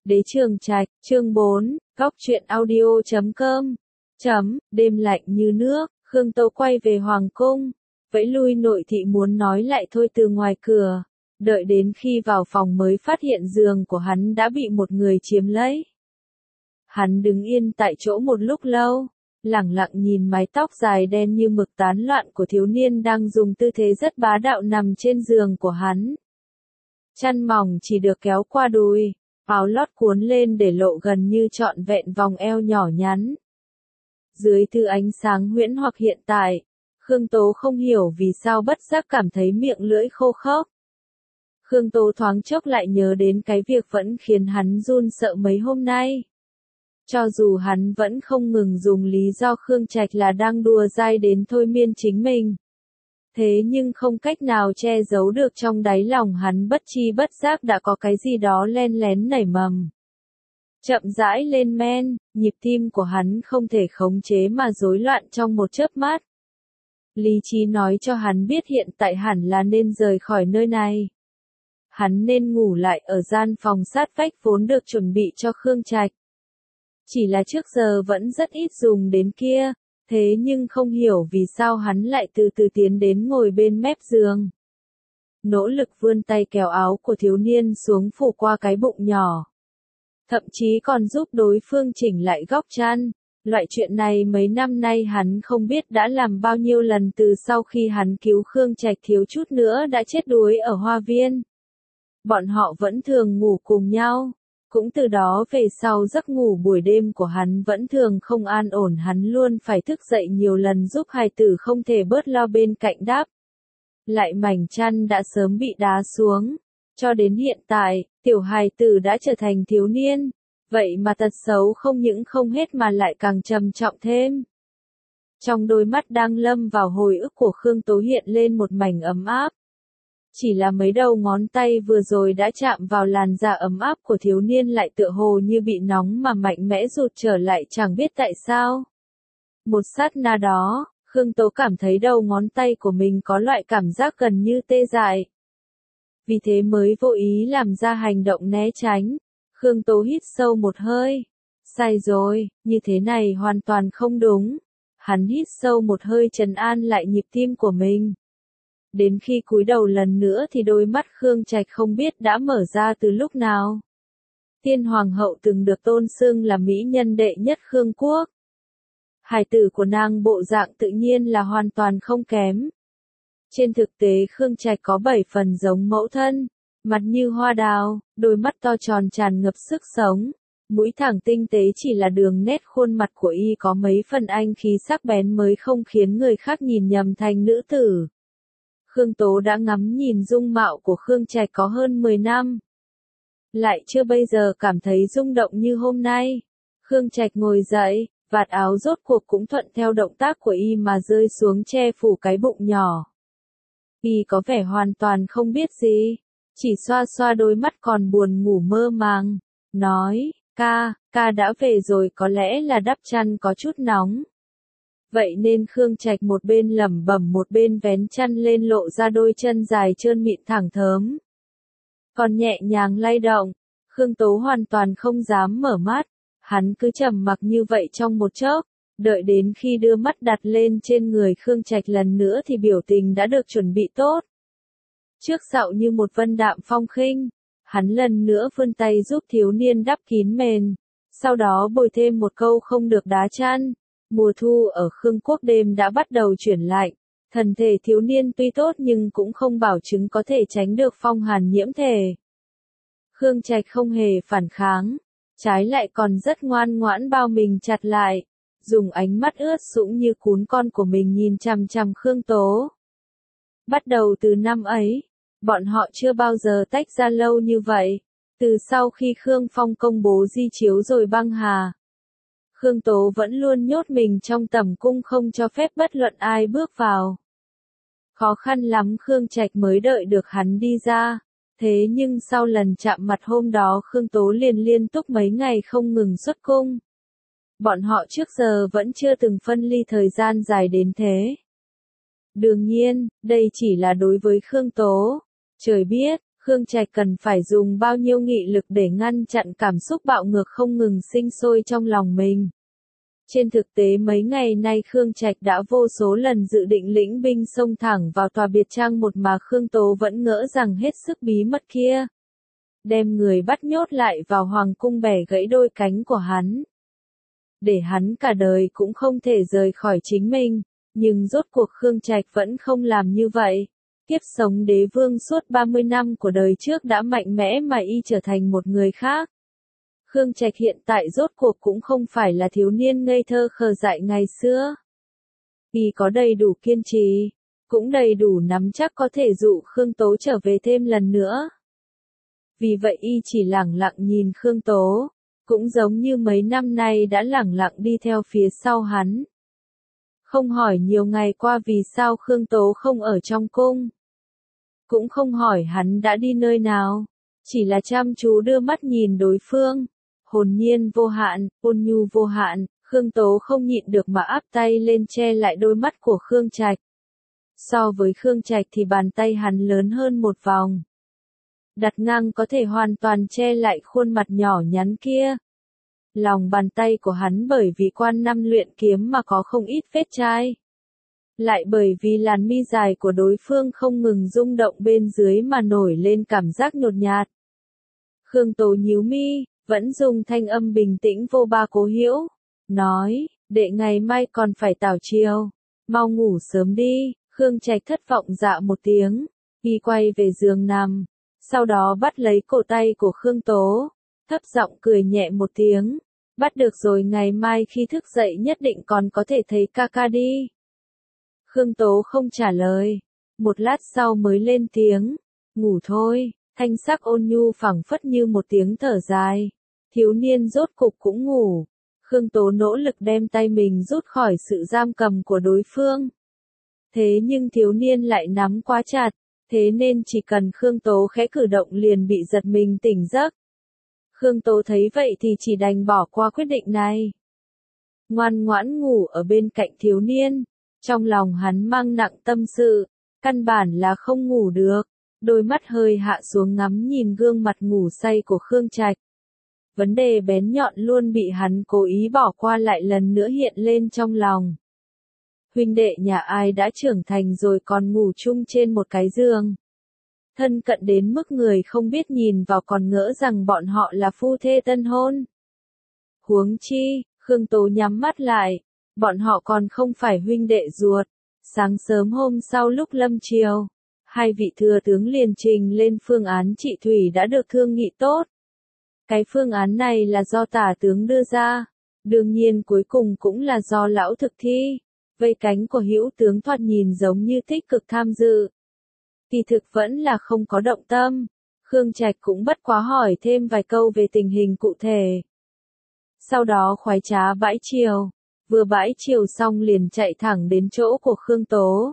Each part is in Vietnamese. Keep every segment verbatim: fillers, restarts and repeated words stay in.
Đế Trường Trạch, chương bốn, góc truyện audio chấm com. Chấm, đêm lạnh như nước, Khương Tố quay về Hoàng Cung, vẫy lui nội thị muốn nói lại thôi từ ngoài cửa, đợi đến khi vào phòng mới phát hiện giường của hắn đã bị một người chiếm lấy. Hắn đứng yên tại chỗ một lúc lâu, lẳng lặng nhìn mái tóc dài đen như mực tán loạn của thiếu niên đang dùng tư thế rất bá đạo nằm trên giường của hắn. Chăn mỏng chỉ được kéo qua đùi, áo lót cuốn lên để lộ gần như trọn vẹn vòng eo nhỏ nhắn. Dưới thứ ánh sáng huyễn hoặc hiện tại, Khương Tố không hiểu vì sao bất giác cảm thấy miệng lưỡi khô khốc. Khương Tố thoáng chốc lại nhớ đến cái việc vẫn khiến hắn run sợ mấy hôm nay. Cho dù hắn vẫn không ngừng dùng lý do Khương Trạch là đang đùa dai đến thôi miên chính mình. Thế nhưng không cách nào che giấu được trong đáy lòng hắn bất chi bất giác đã có cái gì đó len lén nảy mầm. Chậm rãi lên men, nhịp tim của hắn không thể khống chế mà rối loạn trong một chớp mắt. Lý trí nói cho hắn biết hiện tại hẳn là nên rời khỏi nơi này. Hắn nên ngủ lại ở gian phòng sát vách vốn được chuẩn bị cho Khương Trạch. Chỉ là trước giờ vẫn rất ít dùng đến kia, thế nhưng không hiểu vì sao hắn lại từ từ tiến đến ngồi bên mép giường. Nỗ lực vươn tay kéo áo của thiếu niên xuống phủ qua cái bụng nhỏ. Thậm chí còn giúp đối phương chỉnh lại góc chăn. Loại chuyện này mấy năm nay hắn không biết đã làm bao nhiêu lần từ sau khi hắn cứu Khương Trạch thiếu chút nữa đã chết đuối ở hoa viên. Bọn họ vẫn thường ngủ cùng nhau. Cũng từ đó về sau giấc ngủ buổi đêm của hắn vẫn thường không an ổn, hắn luôn phải thức dậy nhiều lần giúp hài tử không thể bớt lo bên cạnh đáp. Lại mảnh chăn đã sớm bị đá xuống. Cho đến hiện tại, tiểu hài tử đã trở thành thiếu niên. Vậy mà tật xấu không những không hết mà lại càng trầm trọng thêm. Trong đôi mắt đang lâm vào hồi ức của Khương Tố hiện lên một mảnh ấm áp. Chỉ là mấy đầu ngón tay vừa rồi đã chạm vào làn da ấm áp của thiếu niên lại tựa hồ như bị nóng mà mạnh mẽ rụt trở lại chẳng biết tại sao. Một sát na đó, Khương Tố cảm thấy đầu ngón tay của mình có loại cảm giác gần như tê dại. Vì thế mới vô ý làm ra hành động né tránh. Khương Tố hít sâu một hơi. Sai rồi, như thế này hoàn toàn không đúng. Hắn hít sâu một hơi trấn an lại nhịp tim của mình. Đến khi cúi đầu lần nữa thì đôi mắt Khương Trạch không biết đã mở ra từ lúc nào. Tiên Hoàng hậu từng được tôn xưng là mỹ nhân đệ nhất Khương quốc. Hài tử của nàng bộ dạng tự nhiên là hoàn toàn không kém. Trên thực tế Khương Trạch có bảy phần giống mẫu thân. Mặt như hoa đào, đôi mắt to tròn tràn ngập sức sống, mũi thẳng tinh tế chỉ là đường nét khuôn mặt của y có mấy phần anh khí sắc bén mới không khiến người khác nhìn nhầm thành nữ tử. Khương Tố đã ngắm nhìn dung mạo của Khương Trạch có hơn mười năm. Lại chưa bây giờ cảm thấy rung động như hôm nay. Khương Trạch ngồi dậy, vạt áo rốt cuộc cũng thuận theo động tác của y mà rơi xuống che phủ cái bụng nhỏ. Y có vẻ hoàn toàn không biết gì. Chỉ xoa xoa đôi mắt còn buồn ngủ mơ màng, nói, ca, ca đã về rồi có lẽ là đắp chăn có chút nóng. Vậy nên Khương Trạch một bên lẩm bẩm một bên vén chăn lên lộ ra đôi chân dài trơn mịn thẳng thớm. Còn nhẹ nhàng lay động, Khương Tố hoàn toàn không dám mở mắt, hắn cứ trầm mặc như vậy trong một chốc, đợi đến khi đưa mắt đặt lên trên người Khương Trạch lần nữa thì biểu tình đã được chuẩn bị tốt. Trước sau như một vân đạm phong khinh, hắn lần nữa vươn tay giúp thiếu niên đắp kín mền, sau đó bồi thêm một câu không được đá chăn. Mùa thu ở Khương quốc đêm đã bắt đầu chuyển lạnh, thân thể thiếu niên tuy tốt nhưng cũng không bảo chứng có thể tránh được phong hàn nhiễm thể. Khương Trạch không hề phản kháng, trái lại còn rất ngoan ngoãn bao mình chặt lại, dùng ánh mắt ướt sũng như cún con của mình nhìn chằm chằm Khương Tố. Bắt đầu từ năm ấy, bọn họ chưa bao giờ tách ra lâu như vậy, từ sau khi Khương Phong công bố di chiếu rồi băng hà. Khương Tố vẫn luôn nhốt mình trong tẩm cung không cho phép bất luận ai bước vào. Khó khăn lắm Khương Trạch mới đợi được hắn đi ra, thế nhưng sau lần chạm mặt hôm đó Khương Tố liền liên tục mấy ngày không ngừng xuất cung. Bọn họ trước giờ vẫn chưa từng phân ly thời gian dài đến thế. Đương nhiên, đây chỉ là đối với Khương Tố. Trời biết, Khương Trạch cần phải dùng bao nhiêu nghị lực để ngăn chặn cảm xúc bạo ngược không ngừng sinh sôi trong lòng mình. Trên thực tế mấy ngày nay Khương Trạch đã vô số lần dự định lĩnh binh xông thẳng vào tòa biệt trang một mà Khương Tố vẫn ngỡ rằng hết sức bí mật kia. Đem người bắt nhốt lại vào hoàng cung bẻ gãy đôi cánh của hắn. Để hắn cả đời cũng không thể rời khỏi chính mình, nhưng rốt cuộc Khương Trạch vẫn không làm như vậy. Kiếp sống đế vương suốt ba mươi năm của đời trước đã mạnh mẽ mà y trở thành một người khác. Khương Trạch hiện tại rốt cuộc cũng không phải là thiếu niên ngây thơ khờ dại ngày xưa. Y có đầy đủ kiên trì, cũng đầy đủ nắm chắc có thể dụ Khương Tố trở về thêm lần nữa. Vì vậy y chỉ lẳng lặng nhìn Khương Tố, cũng giống như mấy năm nay đã lẳng lặng đi theo phía sau hắn. Không hỏi nhiều ngày qua vì sao Khương Tố không ở trong cung. Cũng không hỏi hắn đã đi nơi nào, chỉ là chăm chú đưa mắt nhìn đối phương. Hồn nhiên vô hạn, ôn nhu vô hạn, Khương Tố không nhịn được mà áp tay lên che lại đôi mắt của Khương Trạch. So với Khương Trạch thì bàn tay hắn lớn hơn một vòng. Đặt ngang có thể hoàn toàn che lại khuôn mặt nhỏ nhắn kia. Lòng bàn tay của hắn bởi vì quan năm luyện kiếm mà có không ít vết chai. Lại bởi vì làn mi dài của đối phương không ngừng rung động bên dưới mà nổi lên cảm giác nhột nhạt. Khương Tố nhíu mi, vẫn dùng thanh âm bình tĩnh vô ba cố hữu, nói, đệ ngày mai còn phải tảo chiều, mau ngủ sớm đi. Khương Trạch thất vọng dạ một tiếng, y quay về giường nằm, sau đó bắt lấy cổ tay của Khương Tố, thấp giọng cười nhẹ một tiếng, bắt được rồi, ngày mai khi thức dậy nhất định còn có thể thấy ca ca đi. Khương Tố không trả lời, một lát sau mới lên tiếng, ngủ thôi, thanh sắc ôn nhu phảng phất như một tiếng thở dài. Thiếu niên rốt cục cũng ngủ, Khương Tố nỗ lực đem tay mình rút khỏi sự giam cầm của đối phương. Thế nhưng thiếu niên lại nắm quá chặt, thế nên chỉ cần Khương Tố khẽ cử động liền bị giật mình tỉnh giấc. Khương Tố thấy vậy thì chỉ đành bỏ qua quyết định này. Ngoan ngoãn ngủ ở bên cạnh thiếu niên, trong lòng hắn mang nặng tâm sự, căn bản là không ngủ được, đôi mắt hơi hạ xuống ngắm nhìn gương mặt ngủ say của Khương Trạch. Vấn đề bén nhọn luôn bị hắn cố ý bỏ qua lại lần nữa hiện lên trong lòng. Huynh đệ nhà ai đã trưởng thành rồi còn ngủ chung trên một cái giường. Thân cận đến mức người không biết nhìn vào còn ngỡ rằng bọn họ là phu thê tân hôn. Huống chi, Khương Tố nhắm mắt lại, bọn họ còn không phải huynh đệ ruột. Sáng sớm hôm sau lúc lâm chiều, hai vị thừa tướng liền trình lên phương án trị thủy đã được thương nghị tốt. Cái phương án này là do tả tướng đưa ra, đương nhiên cuối cùng cũng là do lão thực thi. Vây cánh của hữu tướng thoạt nhìn giống như tích cực tham dự. Kỳ thực vẫn là không có động tâm. Khương Trạch cũng bất quá hỏi thêm vài câu về tình hình cụ thể. Sau đó khoái trá bãi chiều, vừa bãi chiều xong liền chạy thẳng đến chỗ của Khương Tố.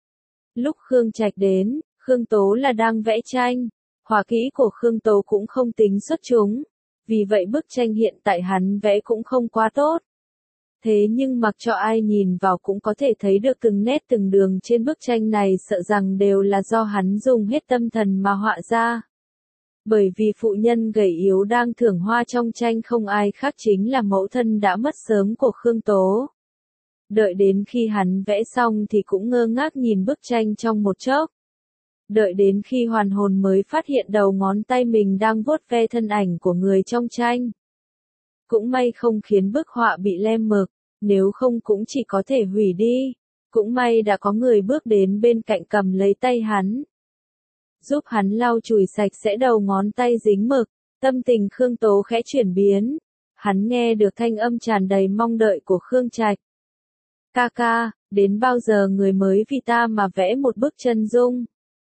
Lúc Khương Trạch đến, Khương Tố là đang vẽ tranh, họa kỹ của Khương Tố cũng không tính xuất chúng, vì vậy bức tranh hiện tại hắn vẽ cũng không quá tốt. Thế nhưng mặc cho ai nhìn vào cũng có thể thấy được từng nét từng đường trên bức tranh này, sợ rằng đều là do hắn dùng hết tâm thần mà họa ra. Bởi vì phụ nhân gầy yếu đang thưởng hoa trong tranh không ai khác chính là mẫu thân đã mất sớm của Khương Tố. Đợi đến khi hắn vẽ xong thì cũng ngơ ngác nhìn bức tranh trong một chốc. Đợi đến khi hoàn hồn mới phát hiện đầu ngón tay mình đang vuốt ve thân ảnh của người trong tranh. Cũng may không khiến bức họa bị lem mực, nếu không cũng chỉ có thể hủy đi. Cũng may đã có người bước đến bên cạnh cầm lấy tay hắn, giúp hắn lau chùi sạch sẽ đầu ngón tay dính mực. Tâm tình Khương Tố khẽ chuyển biến, hắn nghe được thanh âm tràn đầy mong đợi của Khương Trạch. Ca ca, đến bao giờ người mới vì ta mà vẽ một bức chân dung?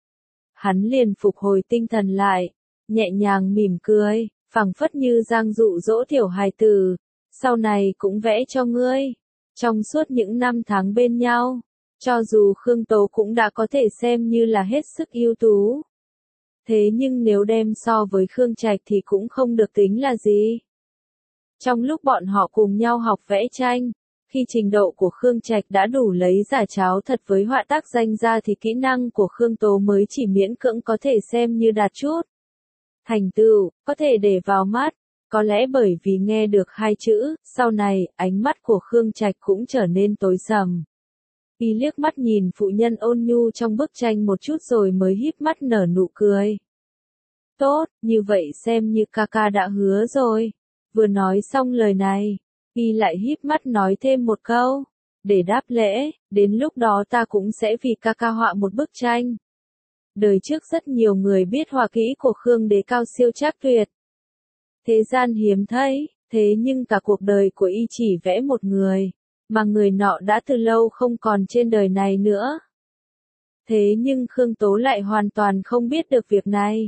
Hắn liền phục hồi tinh thần lại, nhẹ nhàng mỉm cười, phảng phất như giang dụ dỗ tiểu hài tử, sau này cũng vẽ cho ngươi. Trong suốt những năm tháng bên nhau, cho dù Khương Tố cũng đã có thể xem như là hết sức ưu tú. Thế nhưng nếu đem so với Khương Trạch thì cũng không được tính là gì. Trong lúc bọn họ cùng nhau học vẽ tranh, Khi trình độ của Khương Trạch đã đủ lấy giả cháo thật với họa tác danh ra thì kỹ năng của Khương Tố mới chỉ miễn cưỡng có thể xem như đạt chút. Thành tựu, có thể để vào mắt. Có lẽ bởi vì nghe được hai chữ, sau này, ánh mắt của Khương Trạch cũng trở nên tối sầm. Y liếc mắt nhìn phụ nhân ôn nhu trong bức tranh một chút rồi mới híp mắt nở nụ cười. Tốt, như vậy xem như ca ca đã hứa rồi. Vừa nói xong lời này, Y lại híp mắt nói thêm một câu. Để đáp lễ, đến lúc đó ta cũng sẽ vì ca ca họa một bức tranh. Đời trước rất nhiều người biết họa kỹ của Khương Đế cao siêu trác tuyệt. Thế gian hiếm thấy, thế nhưng cả cuộc đời của Y chỉ vẽ một người, mà người nọ đã từ lâu không còn trên đời này nữa. Thế nhưng Khương Tố lại hoàn toàn không biết được việc này.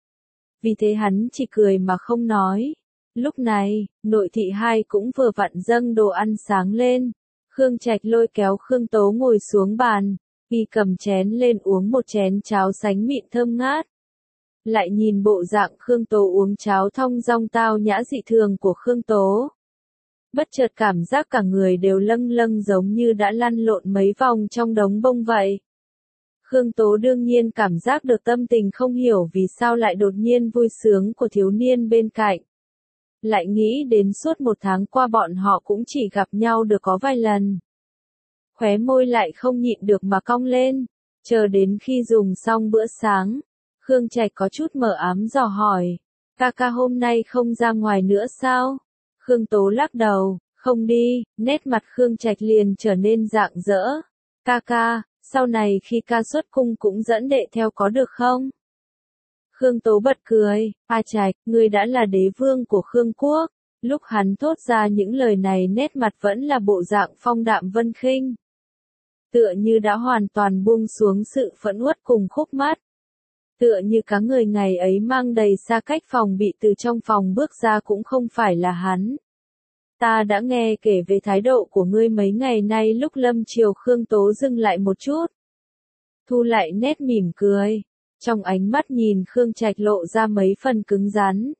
Vì thế hắn chỉ cười mà không nói. Lúc này, nội thị hai cũng vừa vặn dâng đồ ăn sáng lên. Khương Trạch lôi kéo Khương Tố ngồi xuống bàn, Y cầm chén lên uống một chén cháo sánh mịn thơm ngát. Lại nhìn bộ dạng Khương Tố uống cháo thong dong tao nhã dị thường của Khương Tố. Bất chợt cảm giác cả người đều lâng lâng giống như đã lăn lộn mấy vòng trong đống bông vậy. Khương Tố đương nhiên cảm giác được tâm tình không hiểu vì sao lại đột nhiên vui sướng của thiếu niên bên cạnh. Lại nghĩ đến suốt một tháng qua bọn họ cũng chỉ gặp nhau được có vài lần. Khóe môi lại không nhịn được mà cong lên. Chờ đến khi dùng xong bữa sáng, Khương Trạch có chút mờ ám dò hỏi. Ca ca hôm nay không ra ngoài nữa sao? Khương Tố lắc đầu, không đi, nét mặt Khương Trạch liền trở nên rạng rỡ. Ca ca, sau này khi ca xuất cung cũng dẫn đệ theo có được không? Khương Tố bật cười, A Trạch, ngươi đã là đế vương của Khương Quốc. Lúc hắn thốt ra những lời này nét mặt vẫn là bộ dạng phong đạm vân khinh. Tựa như đã hoàn toàn buông xuống sự phẫn uất cùng khúc mắc. Tựa như cá người ngày ấy mang đầy xa cách phòng bị từ trong phòng bước ra cũng không phải là hắn. Ta đã nghe kể về thái độ của ngươi mấy ngày nay lúc lâm triều. Khương Tố dừng lại một chút. Thu lại nét mỉm cười. Trong ánh mắt nhìn Khương Trạch lộ ra mấy phần cứng rắn.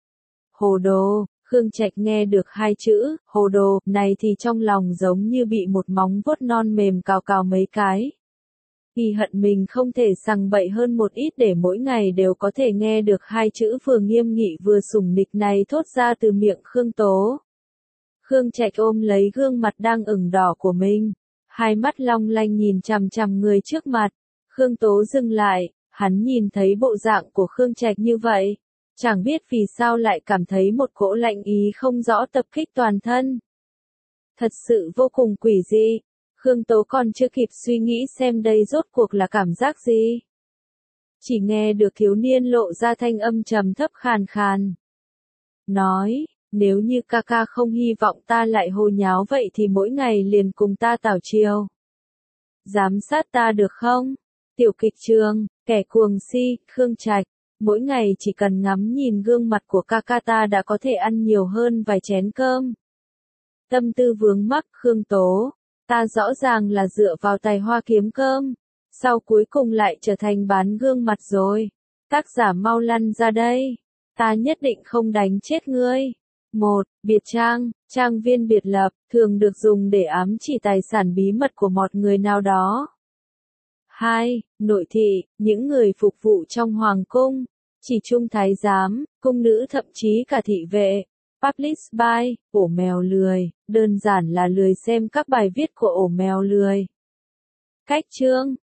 Hồ đồ, Khương Trạch nghe được hai chữ, hồ đồ, này thì trong lòng giống như bị một móng vuốt non mềm cào cào mấy cái. Y hận mình không thể sằng bậy hơn một ít để mỗi ngày đều có thể nghe được hai chữ vừa nghiêm nghị vừa sủng nịch này thốt ra từ miệng Khương Tố. Khương Trạch ôm lấy gương mặt đang ửng đỏ của mình, hai mắt long lanh nhìn chằm chằm người trước mặt. Khương Tố dừng lại, hắn nhìn thấy bộ dạng của Khương Trạch như vậy, chẳng biết vì sao lại cảm thấy một cỗ lạnh ý không rõ tập kích toàn thân. Thật sự vô cùng quỷ dị. Khương Tố còn chưa kịp suy nghĩ xem đây rốt cuộc là cảm giác gì. Chỉ nghe được thiếu niên lộ ra thanh âm trầm thấp khàn khàn. Nói, nếu như ca ca không hy vọng ta lại hồ nháo vậy thì mỗi ngày liền cùng ta tảo chiều. Giám sát ta được không? Tiểu kịch trường, kẻ cuồng si, Khương Trạch, mỗi ngày chỉ cần ngắm nhìn gương mặt của ca ca ta đã có thể ăn nhiều hơn vài chén cơm. Tâm tư vướng mắc Khương Tố. Ta rõ ràng là dựa vào tài hoa kiếm cơm, sau cuối cùng lại trở thành bán gương mặt rồi. Tác giả mau lăn ra đây, ta nhất định không đánh chết ngươi. một. Biệt trang, trang viên biệt lập, thường được dùng để ám chỉ tài sản bí mật của một người nào đó. hai. Nội thị, những người phục vụ trong hoàng cung, chỉ trung thái giám, cung nữ thậm chí cả thị vệ. Publish by, ổ mèo lười, đơn giản là lười xem các bài viết của ổ mèo lười. Cách chương